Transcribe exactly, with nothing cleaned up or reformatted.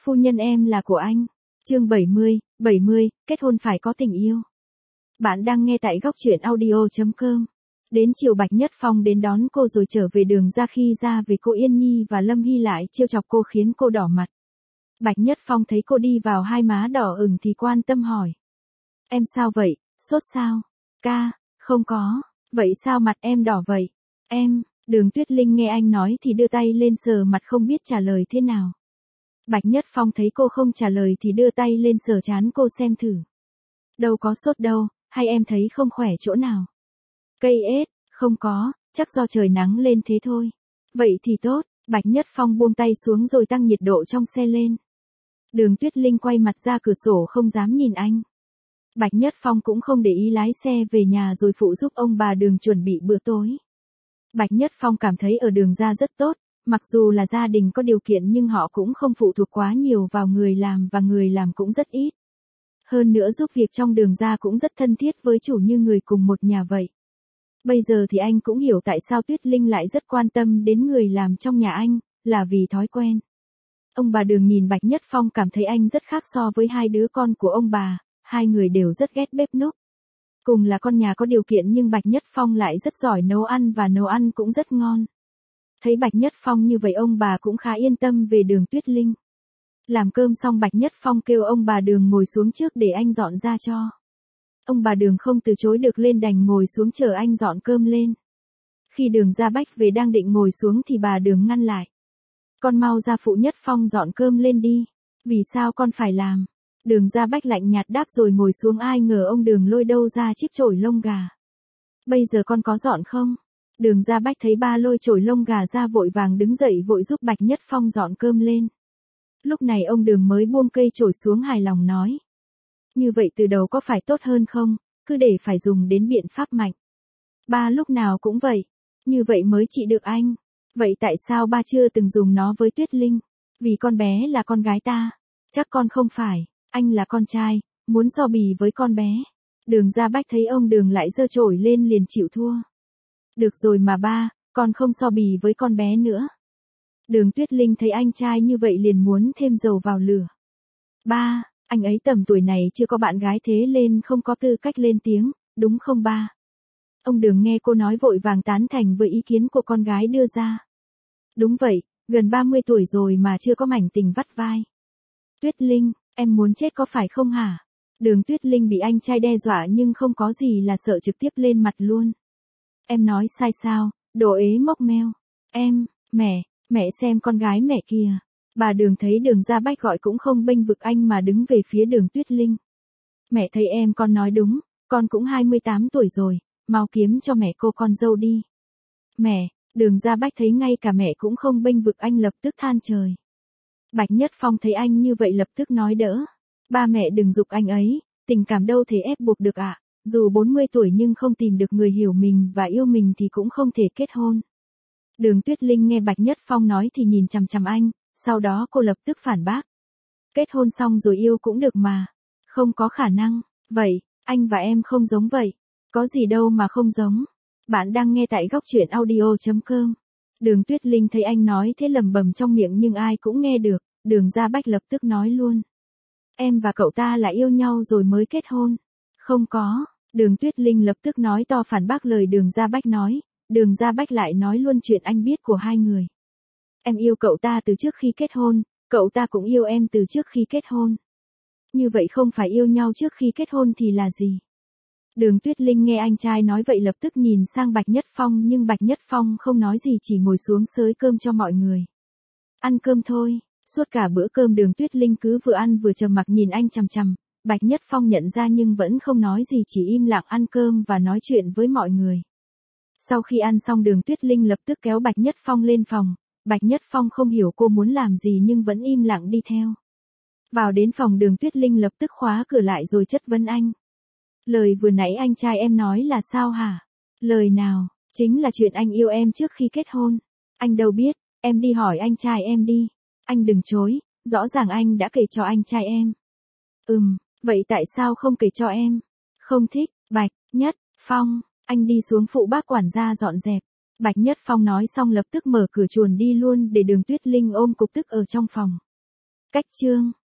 Phu nhân em là của anh. Chương bảy mươi, bảy mươi, kết hôn phải có tình yêu. Bạn đang nghe tại góc truyện audio chấm com. Đến chiều Bạch Nhất Phong đến đón cô rồi trở về đường ra, khi ra về cô Yên Nhi và Lâm Hy lại trêu chọc cô khiến cô đỏ mặt. Bạch Nhất Phong thấy cô đi vào hai má đỏ ửng thì quan tâm hỏi. Em sao vậy, sốt sao? Ca, không có, vậy sao mặt em đỏ vậy? Em, Đường Tuyết Linh nghe anh nói thì đưa tay lên sờ mặt không biết trả lời thế nào. Bạch Nhất Phong thấy cô không trả lời thì đưa tay lên sờ trán cô xem thử. Đâu có sốt đâu, hay em thấy không khỏe chỗ nào? Cây ết, không có, chắc do trời nắng lên thế thôi. Vậy thì tốt, Bạch Nhất Phong buông tay xuống rồi tăng nhiệt độ trong xe lên. Đường Tuyết Linh quay mặt ra cửa sổ không dám nhìn anh. Bạch Nhất Phong cũng không để ý lái xe về nhà rồi phụ giúp ông bà Đường chuẩn bị bữa tối. Bạch Nhất Phong cảm thấy ở Đường ra rất tốt, mặc dù là gia đình có điều kiện nhưng họ cũng không phụ thuộc quá nhiều vào người làm và người làm cũng rất ít. Hơn nữa giúp việc trong Đường ra cũng rất thân thiết với chủ như người cùng một nhà vậy. Bây giờ thì anh cũng hiểu tại sao Tuyết Linh lại rất quan tâm đến người làm trong nhà anh, là vì thói quen. Ông bà Đường nhìn Bạch Nhất Phong cảm thấy anh rất khác so với hai đứa con của ông bà, hai người đều rất ghét bếp núc. Cùng là con nhà có điều kiện nhưng Bạch Nhất Phong lại rất giỏi nấu ăn và nấu ăn cũng rất ngon. Thấy Bạch Nhất Phong như vậy ông bà cũng khá yên tâm về Đường Tuyết Linh. Làm cơm xong Bạch Nhất Phong kêu ông bà Đường ngồi xuống trước để anh dọn ra cho. Ông bà Đường không từ chối được lên đành ngồi xuống chờ anh dọn cơm lên. Khi Đường Gia Bách về đang định ngồi xuống thì bà Đường ngăn lại. Con mau ra phụ Nhất Phong dọn cơm lên đi. Vì sao con phải làm? Đường Gia Bách lạnh nhạt đáp rồi ngồi xuống, ai ngờ ông Đường lôi đâu ra chiếc chổi lông gà. Bây giờ con có dọn không? Đường Gia Bách thấy ba lôi chổi lông gà ra vội vàng đứng dậy vội giúp Bạch Nhất Phong dọn cơm lên. Lúc này ông Đường mới buông cây chổi xuống hài lòng nói. Như vậy từ đầu có phải tốt hơn không, cứ để phải dùng đến biện pháp mạnh. Ba lúc nào cũng vậy, như vậy mới trị được anh. Vậy tại sao ba chưa từng dùng nó với Tuyết Linh? Vì con bé là con gái ta. Chắc con không phải, anh là con trai, muốn so bì với con bé. Đường Gia Bách thấy ông Đường lại giơ chổi lên liền chịu thua. Được rồi mà ba, con không so bì với con bé nữa. Đường Tuyết Linh thấy anh trai như vậy liền muốn thêm dầu vào lửa. Ba, anh ấy tầm tuổi này chưa có bạn gái thế nên không có tư cách lên tiếng, đúng không ba? Ông Đường nghe cô nói vội vàng tán thành với ý kiến của con gái đưa ra. Đúng vậy, gần ba mươi tuổi rồi mà chưa có mảnh tình vắt vai. Tuyết Linh, em muốn chết có phải không hả? Đường Tuyết Linh bị anh trai đe dọa nhưng không có gì là sợ, trực tiếp lên mặt luôn. Em nói sai sao, đồ ế mốc meo. Em, mẹ, mẹ xem con gái mẹ kìa. Bà Đường thấy Đường Gia Bách gọi cũng không bênh vực anh mà đứng về phía Đường Tuyết Linh. Mẹ thấy em con nói đúng, con cũng hai mươi tám tuổi rồi, mau kiếm cho mẹ cô con dâu đi. Mẹ, Đường Gia Bách thấy ngay cả mẹ cũng không bênh vực anh lập tức than trời. Bạch Nhất Phong thấy anh như vậy lập tức nói đỡ. Ba mẹ đừng giục anh ấy, tình cảm đâu thể ép buộc được ạ. À. Dù bốn mươi tuổi nhưng không tìm được người hiểu mình và yêu mình thì cũng không thể kết hôn. Đường Tuyết Linh nghe Bạch Nhất Phong nói thì nhìn chằm chằm anh, sau đó cô lập tức phản bác. Kết hôn xong rồi yêu cũng được mà. Không có khả năng. Vậy, anh và em không giống vậy. Có gì đâu mà không giống. Bạn đang nghe tại góc truyện audio chấm com. Đường Tuyết Linh thấy anh nói thế lầm bầm trong miệng nhưng ai cũng nghe được. Đường Gia Bách lập tức nói luôn. Em và cậu ta là yêu nhau rồi mới kết hôn. Không có. Đường Tuyết Linh lập tức nói to phản bác lời Đường Gia Bách nói. Đường Gia Bách lại nói luôn chuyện anh biết của hai người. Em yêu cậu ta từ trước khi kết hôn, cậu ta cũng yêu em từ trước khi kết hôn. Như vậy không phải yêu nhau trước khi kết hôn thì là gì? Đường Tuyết Linh nghe anh trai nói vậy lập tức nhìn sang Bạch Nhất Phong nhưng Bạch Nhất Phong không nói gì chỉ ngồi xuống xới cơm cho mọi người. Ăn cơm thôi, suốt cả bữa cơm Đường Tuyết Linh cứ vừa ăn vừa trầm mặc nhìn anh chằm chằm. Bạch Nhất Phong nhận ra nhưng vẫn không nói gì, chỉ im lặng ăn cơm và nói chuyện với mọi người. Sau khi ăn xong Đường Tuyết Linh lập tức kéo Bạch Nhất Phong lên phòng. Bạch Nhất Phong không hiểu cô muốn làm gì nhưng vẫn im lặng đi theo. Vào đến phòng Đường Tuyết Linh lập tức khóa cửa lại rồi chất vấn anh. Lời vừa nãy anh trai em nói là sao hả? Lời nào? Chính là chuyện anh yêu em trước khi kết hôn. Anh đâu biết, em đi hỏi anh trai em đi. Anh đừng chối, rõ ràng anh đã kể cho anh trai em. Ừm, vậy tại sao không kể cho em? Không thích. Bạch Nhất Phong, anh đi xuống phụ bác quản gia dọn dẹp. Bạch Nhất Phong nói xong lập tức mở cửa chuồn đi luôn để Đường Tuyết Linh ôm cục tức ở trong phòng. Cách chương